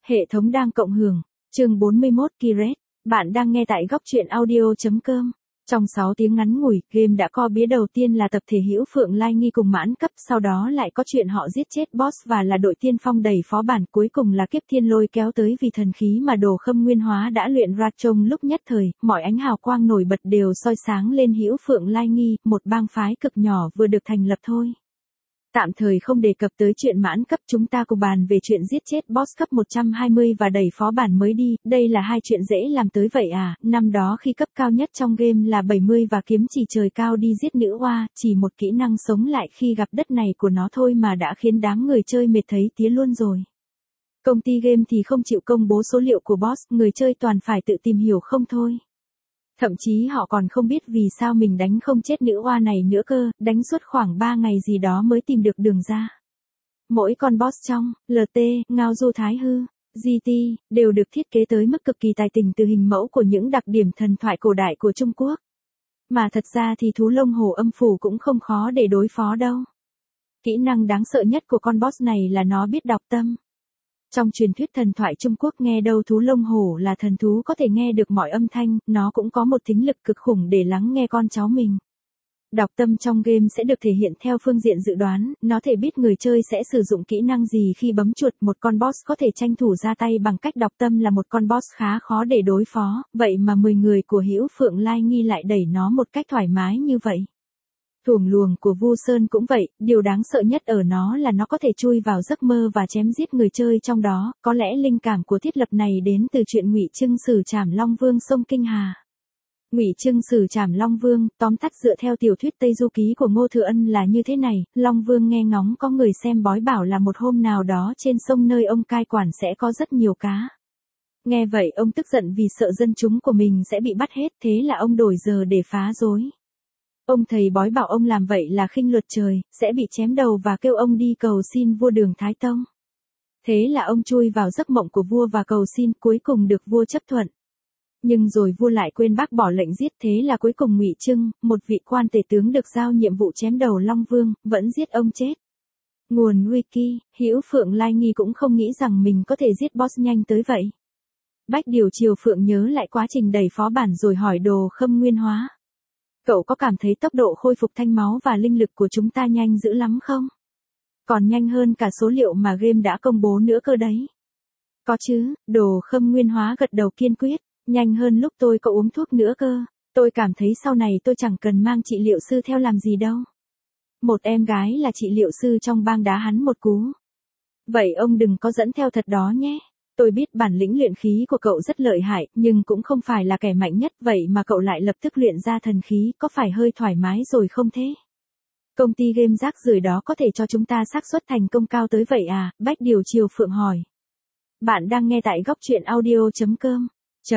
Hệ thống đang cộng hưởng. Chương 41 Kiret. Bạn đang nghe tại góc truyện audio.com. Trong 6 tiếng ngắn ngủi, game đã co bía đầu tiên là tập thể Hữu Phượng Lai Nghi cùng mãn cấp, sau đó lại có chuyện họ giết chết boss và là đội tiên phong đẩy phó bản, cuối cùng là kiếp thiên lôi kéo tới vì thần khí mà Đồ Khâm Nguyên Hóa đã luyện ra. Trong lúc nhất thời, mọi ánh hào quang nổi bật đều soi sáng lên Hữu Phượng Lai Nghi, một bang phái cực nhỏ vừa được thành lập thôi. Tạm thời không đề cập tới chuyện mãn cấp, chúng ta cùng bàn về chuyện giết chết boss cấp 120 và đẩy phó bản mới đi, đây là hai chuyện dễ làm tới vậy à. Năm đó khi cấp cao nhất trong game là 70 và kiếm chỉ trời cao đi giết nữ oa, chỉ một kỹ năng sống lại khi gặp đất này của nó thôi mà đã khiến đám người chơi mệt thấy tía luôn rồi. Công ty game thì không chịu công bố số liệu của boss, người chơi toàn phải tự tìm hiểu không thôi. Thậm chí họ còn không biết vì sao mình đánh không chết nữ oa này nữa cơ, đánh suốt khoảng 3 ngày gì đó mới tìm được đường ra. Mỗi con boss trong LT, Ngao Du Thái Hư, GT, đều được thiết kế tới mức cực kỳ tài tình từ hình mẫu của những đặc điểm thần thoại cổ đại của Trung Quốc. Mà thật ra thì thú lông hổ âm phủ cũng không khó để đối phó đâu. Kỹ năng đáng sợ nhất của con boss này là nó biết đọc tâm. Trong truyền thuyết thần thoại Trung Quốc nghe đâu thú lông hổ là thần thú có thể nghe được mọi âm thanh, nó cũng có một thính lực cực khủng để lắng nghe con cháu mình. Đọc tâm trong game sẽ được thể hiện theo phương diện dự đoán, nó thể biết người chơi sẽ sử dụng kỹ năng gì khi bấm chuột. Một con boss có thể tranh thủ ra tay bằng cách đọc tâm là một con boss khá khó để đối phó, vậy mà 10 người của Hữu Phượng Lai Nghi lại đẩy nó một cách thoải mái như vậy. Thuồng luồng của Vu Sơn cũng vậy, điều đáng sợ nhất ở nó là nó có thể chui vào giấc mơ và chém giết người chơi trong đó, có lẽ linh cảm của thiết lập này đến từ chuyện Ngụy Trưng xử trảm Long Vương sông Kinh Hà. Ngụy Trưng xử trảm Long Vương, tóm tắt dựa theo tiểu thuyết Tây Du Ký của Ngô Thừa Ân là như thế này, Long Vương nghe ngóng có người xem bói bảo là một hôm nào đó trên sông nơi ông cai quản sẽ có rất nhiều cá. Nghe vậy ông tức giận vì sợ dân chúng của mình sẽ bị bắt hết, thế là ông đổi giờ để phá rối. Ông thầy bói bảo ông làm vậy là khinh luật trời, sẽ bị chém đầu và kêu ông đi cầu xin vua Đường Thái Tông. Thế là ông chui vào giấc mộng của vua và cầu xin, cuối cùng được vua chấp thuận. Nhưng rồi vua lại quên bác bỏ lệnh giết, thế là cuối cùng Ngụy Trưng, một vị quan tể tướng được giao nhiệm vụ chém đầu Long Vương, vẫn giết ông chết. Nguồn Wiki, Hữu Phượng Lai Nghi cũng không nghĩ rằng mình có thể giết boss nhanh tới vậy. Bách Điều Triều Phượng nhớ lại quá trình đẩy phó bản rồi hỏi Đồ Khâm Nguyên Hóa. Cậu có cảm thấy tốc độ khôi phục thanh máu và linh lực của chúng ta nhanh dữ lắm không? Còn nhanh hơn cả số liệu mà game đã công bố nữa cơ đấy. Có chứ, Đồ Khâm Nguyên Hóa gật đầu kiên quyết, nhanh hơn lúc tôi có uống thuốc nữa cơ. Tôi cảm thấy sau này tôi chẳng cần mang trị liệu sư theo làm gì đâu. Một em gái là trị liệu sư trong bang đá hắn một cú. Vậy ông đừng có dẫn theo thật đó nhé. Tôi biết bản lĩnh luyện khí của cậu rất lợi hại, nhưng cũng không phải là kẻ mạnh nhất, vậy mà cậu lại lập tức luyện ra thần khí, có phải hơi thoải mái rồi không thế? Công ty game rác rưởi đó có thể cho chúng ta xác suất thành công cao tới vậy à? Bách Điều Triều Phượng hỏi. Bạn đang nghe tại góc truyện audio.com.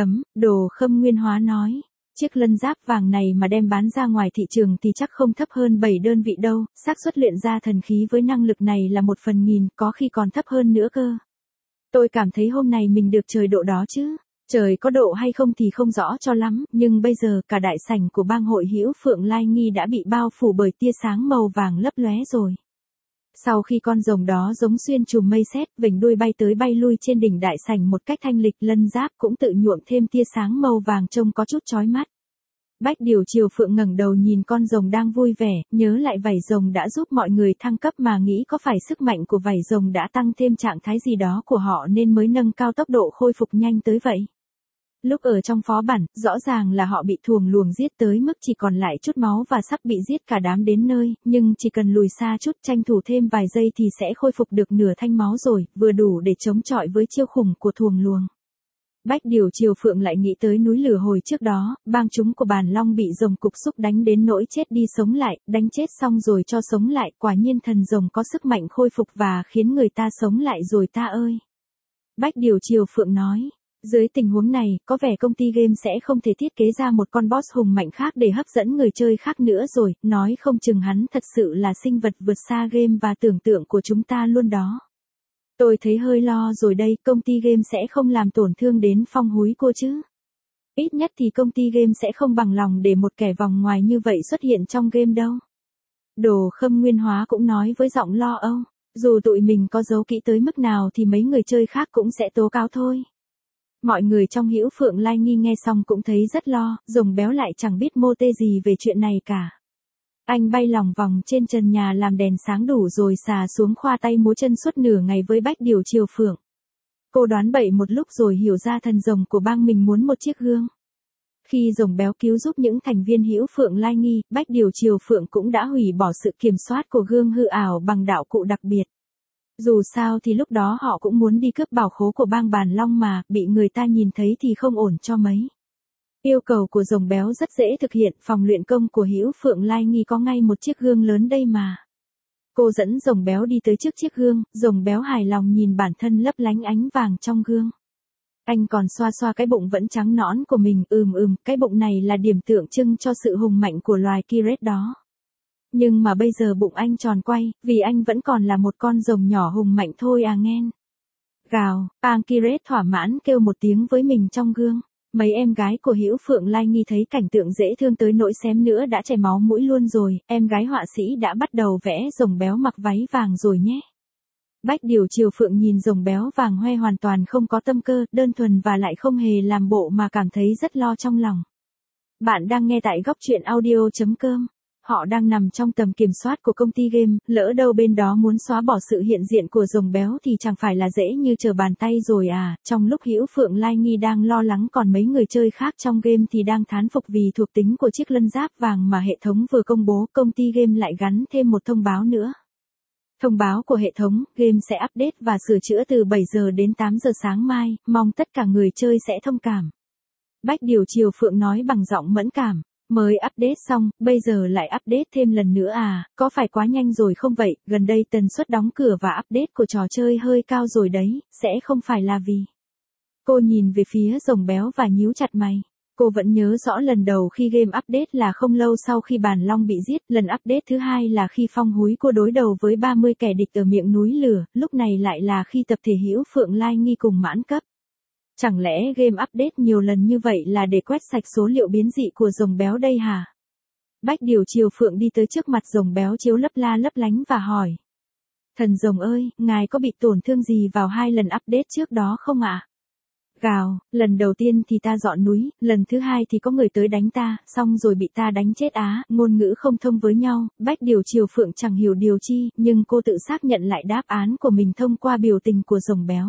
Đồ Khâm Nguyên Hóa nói. Chiếc lân giáp vàng này mà đem bán ra ngoài thị trường thì chắc không thấp hơn 7 đơn vị đâu, xác suất luyện ra thần khí với năng lực này là 1/1000, có khi còn thấp hơn nữa cơ. Tôi cảm thấy hôm nay mình được trời độ đó chứ. Trời có độ hay không thì không rõ cho lắm, nhưng bây giờ cả đại sảnh của bang hội Hữu Phượng Lai Nghi đã bị bao phủ bởi tia sáng màu vàng lấp lóe rồi. Sau khi con rồng đó giống xuyên trùm mây sét, vểnh đuôi bay tới bay lui trên đỉnh đại sảnh một cách thanh lịch, lân giáp cũng tự nhuộm thêm tia sáng màu vàng trông có chút chói mắt. Bách Điều Triều Phượng ngẩng đầu nhìn con rồng đang vui vẻ, nhớ lại vảy rồng đã giúp mọi người thăng cấp mà nghĩ có phải sức mạnh của vảy rồng đã tăng thêm trạng thái gì đó của họ nên mới nâng cao tốc độ khôi phục nhanh tới vậy. Lúc ở trong phó bản, rõ ràng là họ bị thuồng luồng giết tới mức chỉ còn lại chút máu và sắp bị giết cả đám đến nơi, nhưng chỉ cần lùi xa chút tranh thủ thêm vài giây thì sẽ khôi phục được nửa thanh máu rồi, vừa đủ để chống chọi với chiêu khủng của thuồng luồng. Bách Điều Triều Phượng lại nghĩ tới núi lửa hồi trước đó, bang chúng của Bàn Long bị rồng cục xúc đánh đến nỗi chết đi sống lại, đánh chết xong rồi cho sống lại, quả nhiên thần rồng có sức mạnh khôi phục và khiến người ta sống lại rồi ta ơi. Bách Điều Triều Phượng nói, dưới tình huống này, có vẻ công ty game sẽ không thể thiết kế ra một con boss hùng mạnh khác để hấp dẫn người chơi khác nữa rồi, nói không chừng hắn thật sự là sinh vật vượt xa game và tưởng tượng của chúng ta luôn đó. Tôi thấy hơi lo rồi đây, công ty game sẽ không làm tổn thương đến Phong Húi cô chứ. Ít nhất thì công ty game sẽ không bằng lòng để một kẻ vòng ngoài như vậy xuất hiện trong game đâu. Đồ Khâm Nguyên Hóa cũng nói với giọng lo âu. Dù tụi mình có giấu kỹ tới mức nào thì mấy người chơi khác cũng sẽ tố cáo thôi. Mọi người trong Hữu Phượng Lai Nghi nghe xong cũng thấy rất lo, Rồng Béo lại chẳng biết mô tê gì về chuyện này cả. Anh bay lòng vòng trên trần nhà làm đèn sáng đủ rồi xà xuống khoa tay múa chân suốt nửa ngày với Bách Điều Triều Phượng. Cô đoán bậy một lúc rồi hiểu ra thần rồng của bang mình muốn một chiếc gương. Khi Rồng Béo cứu giúp những thành viên Hữu Phượng Lai Nghi, Bách Điều Triều Phượng cũng đã hủy bỏ sự kiểm soát của gương hư ảo bằng đạo cụ đặc biệt. Dù sao thì lúc đó họ cũng muốn đi cướp bảo khố của bang Bàn Long mà, bị người ta nhìn thấy thì không ổn cho mấy. Yêu cầu của Rồng Béo rất dễ thực hiện, phòng luyện công của Hữu Phượng Lai Nghi có ngay một chiếc gương lớn đây mà. Cô dẫn Rồng Béo đi tới trước chiếc gương, Rồng Béo hài lòng nhìn bản thân lấp lánh ánh vàng trong gương. Anh còn xoa xoa cái bụng vẫn trắng nõn của mình, cái bụng này là điểm tượng trưng cho sự hùng mạnh của loài Kiret đó. Nhưng mà bây giờ bụng anh tròn quay, vì anh vẫn còn là một con rồng nhỏ hùng mạnh thôi à nghen. Gào, Kiret thỏa mãn kêu một tiếng với mình trong gương. Mấy em gái của Hữu Phượng Lai Nghi thấy cảnh tượng dễ thương tới nỗi xém nữa đã chảy máu mũi luôn rồi, em gái họa sĩ đã bắt đầu vẽ Rồng Béo mặc váy vàng rồi nhé. Bách Điều Triều Phượng nhìn Rồng Béo vàng hoe hoàn toàn không có tâm cơ, đơn thuần và lại không hề làm bộ mà cảm thấy rất lo trong lòng. Bạn đang nghe tại góc truyện audio.com. Họ đang nằm trong tầm kiểm soát của công ty game, lỡ đâu bên đó muốn xóa bỏ sự hiện diện của Rồng Béo thì chẳng phải là dễ như trở bàn tay rồi à. Trong lúc Hữu Phượng Lai Nghi đang lo lắng còn mấy người chơi khác trong game thì đang thán phục vì thuộc tính của chiếc lân giáp vàng mà hệ thống vừa công bố, công ty game lại gắn thêm một thông báo nữa. Thông báo của hệ thống, game sẽ update và sửa chữa từ 7 giờ đến 8 giờ sáng mai, mong tất cả người chơi sẽ thông cảm. Bách Điều Triều Phượng nói bằng giọng mẫn cảm. Mới update xong, bây giờ lại update thêm lần nữa à, có phải quá nhanh rồi không vậy, gần đây tần suất đóng cửa và update của trò chơi hơi cao rồi đấy, sẽ không phải là vì. Cô nhìn về phía Rồng Béo và nhíu chặt mày. Cô vẫn nhớ rõ lần đầu khi game update là không lâu sau khi Bàn Long bị giết, lần update thứ hai là khi Phong Húi Cua đối đầu với 30 kẻ địch ở miệng núi lửa, lúc này lại là khi tập thể Hữu Phượng Lai Nghi cùng mãn cấp. Chẳng lẽ game update nhiều lần như vậy là để quét sạch số liệu biến dị của Rồng Béo đây hả? Bách Điều Triều Phượng đi tới trước mặt Rồng Béo chiếu lấp la lấp lánh và hỏi. Thần rồng ơi, ngài có bị tổn thương gì vào 2 lần update trước đó không ạ? Gào, lần đầu tiên thì ta dọn núi, lần thứ hai thì có người tới đánh ta, xong rồi bị ta đánh chết á, ngôn ngữ không thông với nhau, Bách Điều Triều Phượng chẳng hiểu điều chi, nhưng cô tự xác nhận lại đáp án của mình thông qua biểu tình của Rồng Béo.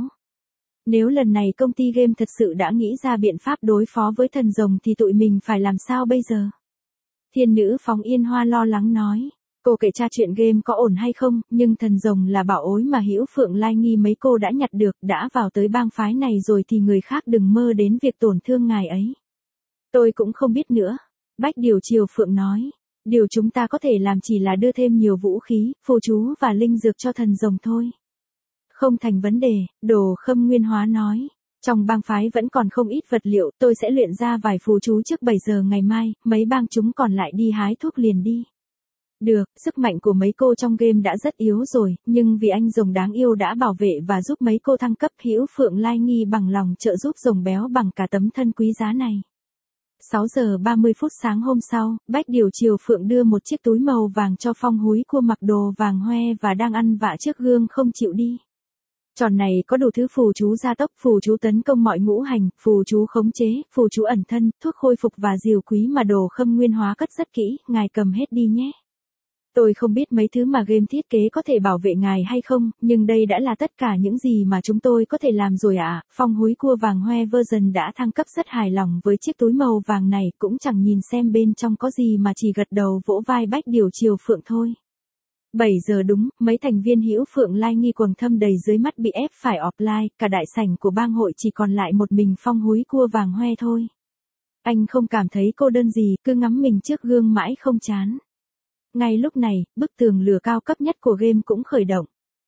Nếu lần này công ty game thật sự đã nghĩ ra biện pháp đối phó với thần rồng thì tụi mình phải làm sao bây giờ? Thiên nữ Phóng Yên Hoa lo lắng nói. Cô kể tra chuyện game có ổn hay không, nhưng thần rồng là bảo ối mà Hữu Phượng Lai Nghi mấy cô đã nhặt được, đã vào tới bang phái này rồi thì người khác đừng mơ đến việc tổn thương ngài ấy. Tôi cũng không biết nữa. Bách Điều Triều Phượng nói. Điều chúng ta có thể làm chỉ là đưa thêm nhiều vũ khí, phù chú và linh dược cho thần rồng thôi. Không thành vấn đề, Đồ Khâm Nguyên Hóa nói. Trong bang phái vẫn còn không ít vật liệu, tôi sẽ luyện ra vài phù chú trước 7 giờ ngày mai, mấy bang chúng còn lại đi hái thuốc liền đi. Được, sức mạnh của mấy cô trong game đã rất yếu rồi, nhưng vì anh rồng đáng yêu đã bảo vệ và giúp mấy cô thăng cấp, Hữu Phượng Lai Nghi bằng lòng trợ giúp Rồng Béo bằng cả tấm thân quý giá này. 6 giờ 30 phút sáng hôm sau, Bách Điều Triều Phượng đưa một chiếc túi màu vàng cho Phong Húi Cua mặc đồ vàng hoe và đang ăn vạ trước gương không chịu đi. Tròn này có đủ thứ phù chú gia tốc, phù chú tấn công mọi ngũ hành, phù chú khống chế, phù chú ẩn thân, thuốc khôi phục và diều quý mà Đồ Khâm Nguyên Hóa cất rất kỹ, ngài cầm hết đi nhé. Tôi không biết mấy thứ mà game thiết kế có thể bảo vệ ngài hay không, nhưng đây đã là tất cả những gì mà chúng tôi có thể làm rồi ạ. Phong Húi Cua vàng hoe version đã thăng cấp rất hài lòng với chiếc túi màu vàng này, cũng chẳng nhìn xem bên trong có gì mà chỉ gật đầu vỗ vai Bách Điều Triều Phượng thôi. 7 giờ đúng, mấy thành viên Hữu Phượng Lai Nghi quầng thâm đầy dưới mắt bị ép phải offline, cả đại sảnh của bang hội chỉ còn lại một mình Phong Húi Cua vàng hoe thôi. Anh không cảm thấy cô đơn gì, cứ ngắm mình trước gương mãi không chán. Ngay lúc này, bức tường lửa cao cấp nhất của game cũng khởi động.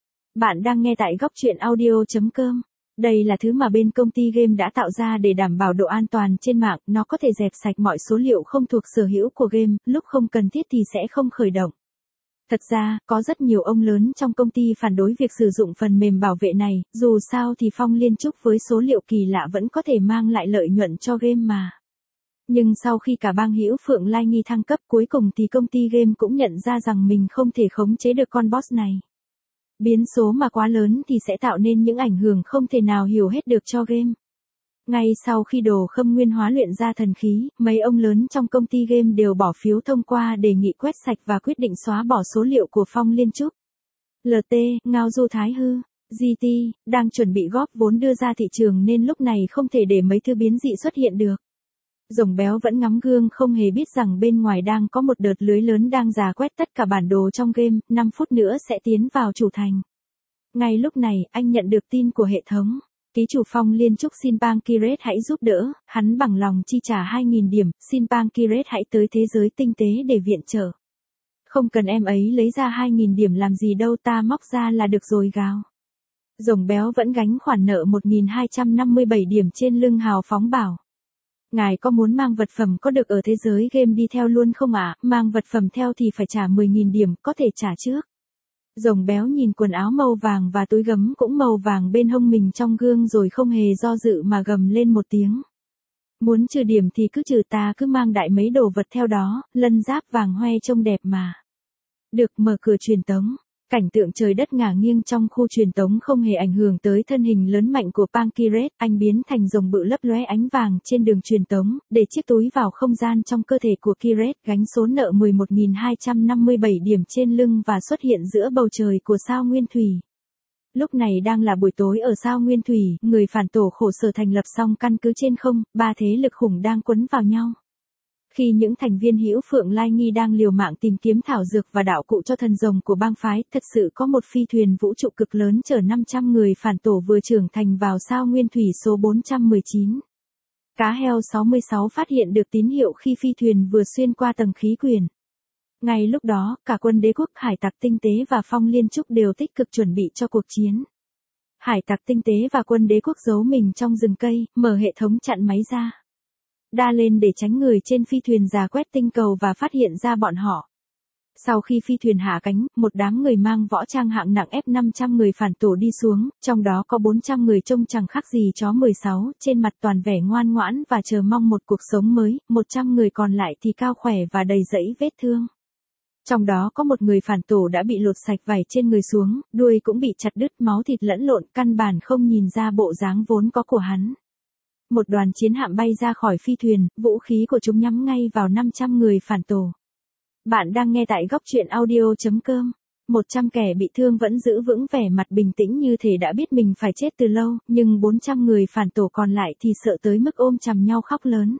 Bạn đang nghe tại góc truyện audio.com. Đây là thứ mà bên công ty game đã tạo ra để đảm bảo độ an toàn trên mạng, nó có thể dẹp sạch mọi số liệu không thuộc sở hữu của game, lúc không cần thiết thì sẽ không khởi động. Thật ra, có rất nhiều ông lớn trong công ty phản đối việc sử dụng phần mềm bảo vệ này, dù sao thì Phong Liên Trúc với số liệu kỳ lạ vẫn có thể mang lại lợi nhuận cho game mà. Nhưng sau khi cả bang Hữu Phượng Lai Nghi thăng cấp cuối cùng thì công ty game cũng nhận ra rằng mình không thể khống chế được con boss này. Biến số mà quá lớn thì sẽ tạo nên những ảnh hưởng không thể nào hiểu hết được cho game. Ngay sau khi Đồ Khâm Nguyên hóa luyện ra thần khí, mấy ông lớn trong công ty game đều bỏ phiếu thông qua đề nghị quét sạch và quyết định xóa bỏ số liệu của Phong Liên Trúc. LT, Ngao Du Thái Hư, GT, đang chuẩn bị góp vốn đưa ra thị trường nên lúc này không thể để mấy thứ biến dị xuất hiện được. Rồng béo vẫn ngắm gương không hề biết rằng bên ngoài đang có một đợt lưới lớn đang rà quét tất cả bản đồ trong game, 5 phút nữa sẽ tiến vào chủ thành. Ngay lúc này, anh nhận được tin của hệ thống. Ký chủ Phong Liên Trúc xin Bang Kiret hãy giúp đỡ, hắn bằng lòng chi trả 2.000 điểm, xin Bang Kiret hãy tới thế giới tinh tế để viện trợ. Không cần em ấy lấy ra 2.000 điểm làm gì đâu, ta móc ra là được rồi gào. Rồng béo vẫn gánh khoản nợ 1.257 điểm trên lưng hào phóng bảo. Ngài có muốn mang vật phẩm có được ở thế giới game đi theo luôn không ạ? Mang vật phẩm theo thì phải trả 10.000 điểm, có thể trả trước. Rồng béo nhìn quần áo màu vàng và túi gấm cũng màu vàng bên hông mình trong gương rồi không hề do dự mà gầm lên một tiếng. Muốn trừ điểm thì cứ trừ, ta cứ mang đại mấy đồ vật theo đó, lân giáp vàng hoe trông đẹp mà. Được, mở cửa truyền tống. Cảnh tượng trời đất ngả nghiêng trong khu truyền tống không hề ảnh hưởng tới thân hình lớn mạnh của Bang Kiret, anh biến thành rồng bự lấp lóe ánh vàng trên đường truyền tống, để chiếc túi vào không gian trong cơ thể của Kiret, gánh số nợ 11.257 điểm trên lưng và xuất hiện giữa bầu trời của sao Nguyên Thủy. Lúc này đang là buổi tối ở sao Nguyên Thủy, người phản tổ khổ sở thành lập xong căn cứ trên không, ba thế lực khủng đang quấn vào nhau. Khi những thành viên Hữu Phượng Lai Nghi đang liều mạng tìm kiếm thảo dược và đạo cụ cho thần rồng của bang phái, thật sự có một phi thuyền vũ trụ cực lớn chở 500 người phản tổ vừa trưởng thành vào sao Nguyên Thủy số 419. Cá heo 66 phát hiện được tín hiệu khi phi thuyền vừa xuyên qua tầng khí quyển. Ngay lúc đó, cả quân đế quốc, hải tặc tinh tế và Phong Liên Trúc đều tích cực chuẩn bị cho cuộc chiến. Hải tặc tinh tế và quân đế quốc giấu mình trong rừng cây, mở hệ thống chặn máy ra. Đa lên để tránh người trên phi thuyền rà quét tinh cầu và phát hiện ra bọn họ. Sau khi phi thuyền hạ cánh, một đám người mang võ trang hạng nặng ép 500 người phản tổ đi xuống, trong đó có 400 người trông chẳng khác gì chó 16, trên mặt toàn vẻ ngoan ngoãn và chờ mong một cuộc sống mới, 100 người còn lại thì cao khỏe và đầy rẫy vết thương. Trong đó có một người phản tổ đã bị lột sạch vảy trên người xuống, đuôi cũng bị chặt đứt, máu thịt lẫn lộn, căn bản không nhìn ra bộ dáng vốn có của hắn. Một đoàn chiến hạm bay ra khỏi phi thuyền, vũ khí của chúng nhắm ngay vào 500 người phản tổ. Bạn đang nghe tại góc truyện audio.com. 100 kẻ bị thương vẫn giữ vững vẻ mặt bình tĩnh như thể đã biết mình phải chết từ lâu, nhưng 400 người phản tổ còn lại thì sợ tới mức ôm chầm nhau khóc lớn.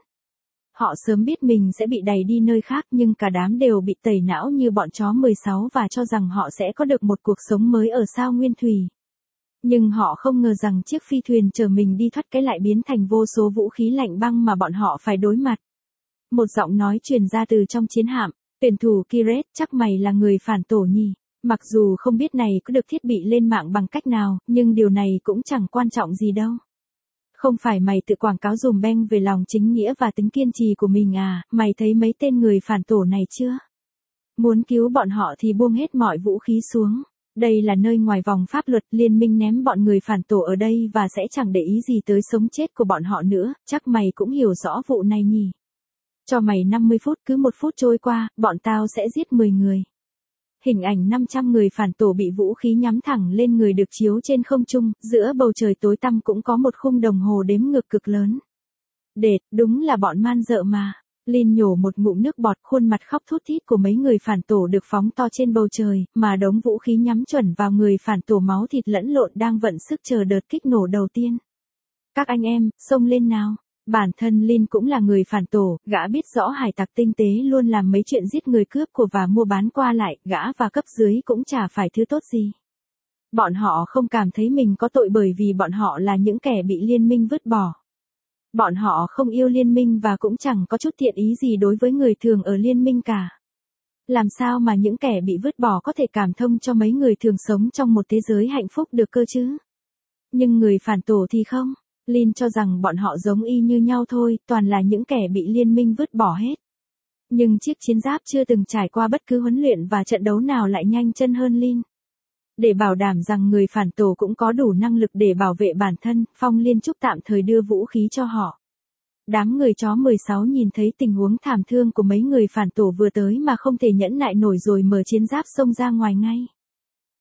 Họ sớm biết mình sẽ bị đày đi nơi khác nhưng cả đám đều bị tẩy não như bọn chó 16 và cho rằng họ sẽ có được một cuộc sống mới ở sao Nguyên Thủy. Nhưng họ không ngờ rằng chiếc phi thuyền chở mình đi thoát cái lại biến thành vô số vũ khí lạnh băng mà bọn họ phải đối mặt. Một giọng nói truyền ra từ trong chiến hạm, tuyển thủ Kiret, chắc mày là người phản tổ nhỉ? Mặc dù không biết này có được thiết bị lên mạng bằng cách nào, nhưng điều này cũng chẳng quan trọng gì đâu. Không phải mày tự quảng cáo dùm beng về lòng chính nghĩa và tính kiên trì của mình à, mày thấy mấy tên người phản tổ này chưa? Muốn cứu bọn họ thì buông hết mọi vũ khí xuống. Đây là nơi ngoài vòng pháp luật, liên minh ném bọn người phản tổ ở đây và sẽ chẳng để ý gì tới sống chết của bọn họ nữa, chắc mày cũng hiểu rõ vụ này nhỉ. Cho mày 50 phút, cứ 1 phút trôi qua, bọn tao sẽ giết 10 người. Hình ảnh 500 người phản tổ bị vũ khí nhắm thẳng lên người được chiếu trên không trung, giữa bầu trời tối tăm cũng có một khung đồng hồ đếm ngược cực lớn. Đệt, đúng là bọn man dợ mà. Lin nhổ một ngụm nước bọt, khuôn mặt khóc thút thít của mấy người phản tổ được phóng to trên bầu trời, mà đống vũ khí nhắm chuẩn vào người phản tổ máu thịt lẫn lộn đang vận sức chờ đợt kích nổ đầu tiên. Các anh em, xông lên nào. Bản thân Lin cũng là người phản tổ, gã biết rõ hải tặc tinh tế luôn làm mấy chuyện giết người cướp của và mua bán qua lại, gã và cấp dưới cũng chả phải thứ tốt gì. Bọn họ không cảm thấy mình có tội bởi vì bọn họ là những kẻ bị liên minh vứt bỏ. Bọn họ không yêu liên minh và cũng chẳng có chút thiện ý gì đối với người thường ở liên minh cả. Làm sao mà những kẻ bị vứt bỏ có thể cảm thông cho mấy người thường sống trong một thế giới hạnh phúc được cơ chứ? Nhưng người phản tổ thì không. Lin cho rằng bọn họ giống y như nhau thôi, toàn là những kẻ bị liên minh vứt bỏ hết. Nhưng chiếc chiến giáp chưa từng trải qua bất cứ huấn luyện và trận đấu nào lại nhanh chân hơn Lin. Để bảo đảm rằng người phản tổ cũng có đủ năng lực để bảo vệ bản thân, Phong Liên Trúc tạm thời đưa vũ khí cho họ. Đám người chó 16 nhìn thấy tình huống thảm thương của mấy người phản tổ vừa tới mà không thể nhẫn nại nổi rồi mở chiến giáp xông ra ngoài ngay.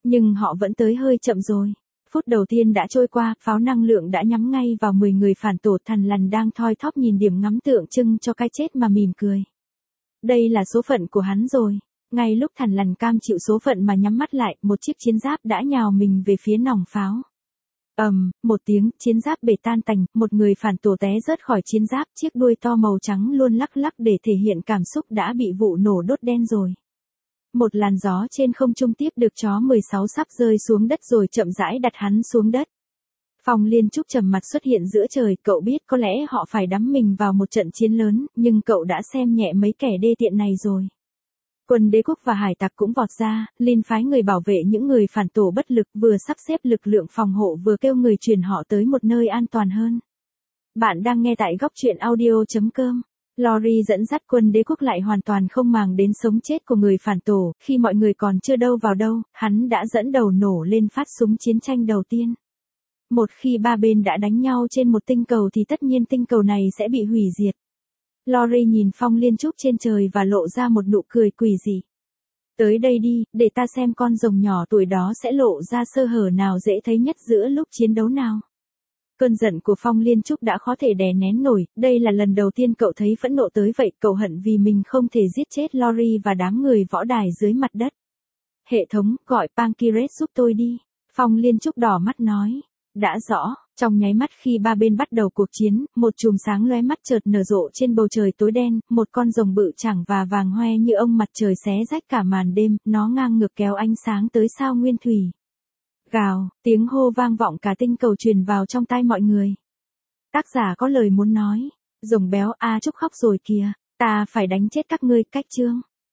Nhưng họ vẫn tới hơi chậm rồi. Phút đầu tiên đã trôi qua, pháo năng lượng đã nhắm ngay vào 10 người phản tổ. Thằn Lằn đang thoi thóp nhìn điểm ngắm tượng trưng cho cái chết mà mỉm cười. Đây là số phận của hắn rồi. Ngay lúc Thằn Lằn cam chịu số phận mà nhắm mắt lại, một chiếc chiến giáp đã nhào mình về phía nòng pháo. Một tiếng, chiến giáp bể tan tành, một người phản tổ té rớt khỏi chiến giáp, chiếc đuôi to màu trắng luôn lắc lắc để thể hiện cảm xúc đã bị vụ nổ đốt đen rồi. Một làn gió trên không trung tiếp được chó 16 sắp rơi xuống đất rồi chậm rãi đặt hắn xuống đất. Phong Liên Trúc trầm mặt xuất hiện giữa trời, cậu biết có lẽ họ phải đắm mình vào một trận chiến lớn, nhưng cậu đã xem nhẹ mấy kẻ đê tiện này rồi. Quân đế quốc và hải tặc cũng vọt ra, Lin phái người bảo vệ những người phản tổ bất lực, vừa sắp xếp lực lượng phòng hộ vừa kêu người chuyển họ tới một nơi an toàn hơn. Bạn đang nghe tại góc truyện audio.com. Lori dẫn dắt quân đế quốc lại hoàn toàn không màng đến sống chết của người phản tổ, khi mọi người còn chưa đâu vào đâu, hắn đã dẫn đầu nổ lên phát súng chiến tranh đầu tiên. Một khi ba bên đã đánh nhau trên một tinh cầu thì tất nhiên tinh cầu này sẽ bị hủy diệt. Lori nhìn Phong Liên Trúc trên trời và lộ ra một nụ cười quỷ dị. Tới đây đi, để ta xem con rồng nhỏ tuổi đó sẽ lộ ra sơ hở nào dễ thấy nhất giữa lúc chiến đấu nào. Cơn giận của Phong Liên Trúc đã khó thể đè nén nổi, đây là lần đầu tiên cậu thấy phẫn nộ tới vậy, cậu hận vì mình không thể giết chết Lori và đám người võ đài dưới mặt đất. Hệ thống, gọi Pankiret giúp tôi đi. Phong Liên Trúc đỏ mắt nói. Đã rõ, trong nháy mắt khi ba bên bắt đầu cuộc chiến, một chùm sáng lóe mắt chợt nở rộ trên bầu trời tối đen, một con rồng bự chảng và vàng hoe như ông mặt trời xé rách cả màn đêm, nó ngang ngược kéo ánh sáng tới sao nguyên thủy. Gào, tiếng hô vang vọng cả tinh cầu truyền vào trong tai mọi người. Tác giả có lời muốn nói, rồng béo Trúc khóc rồi kìa, ta phải đánh chết các ngươi, cách chương.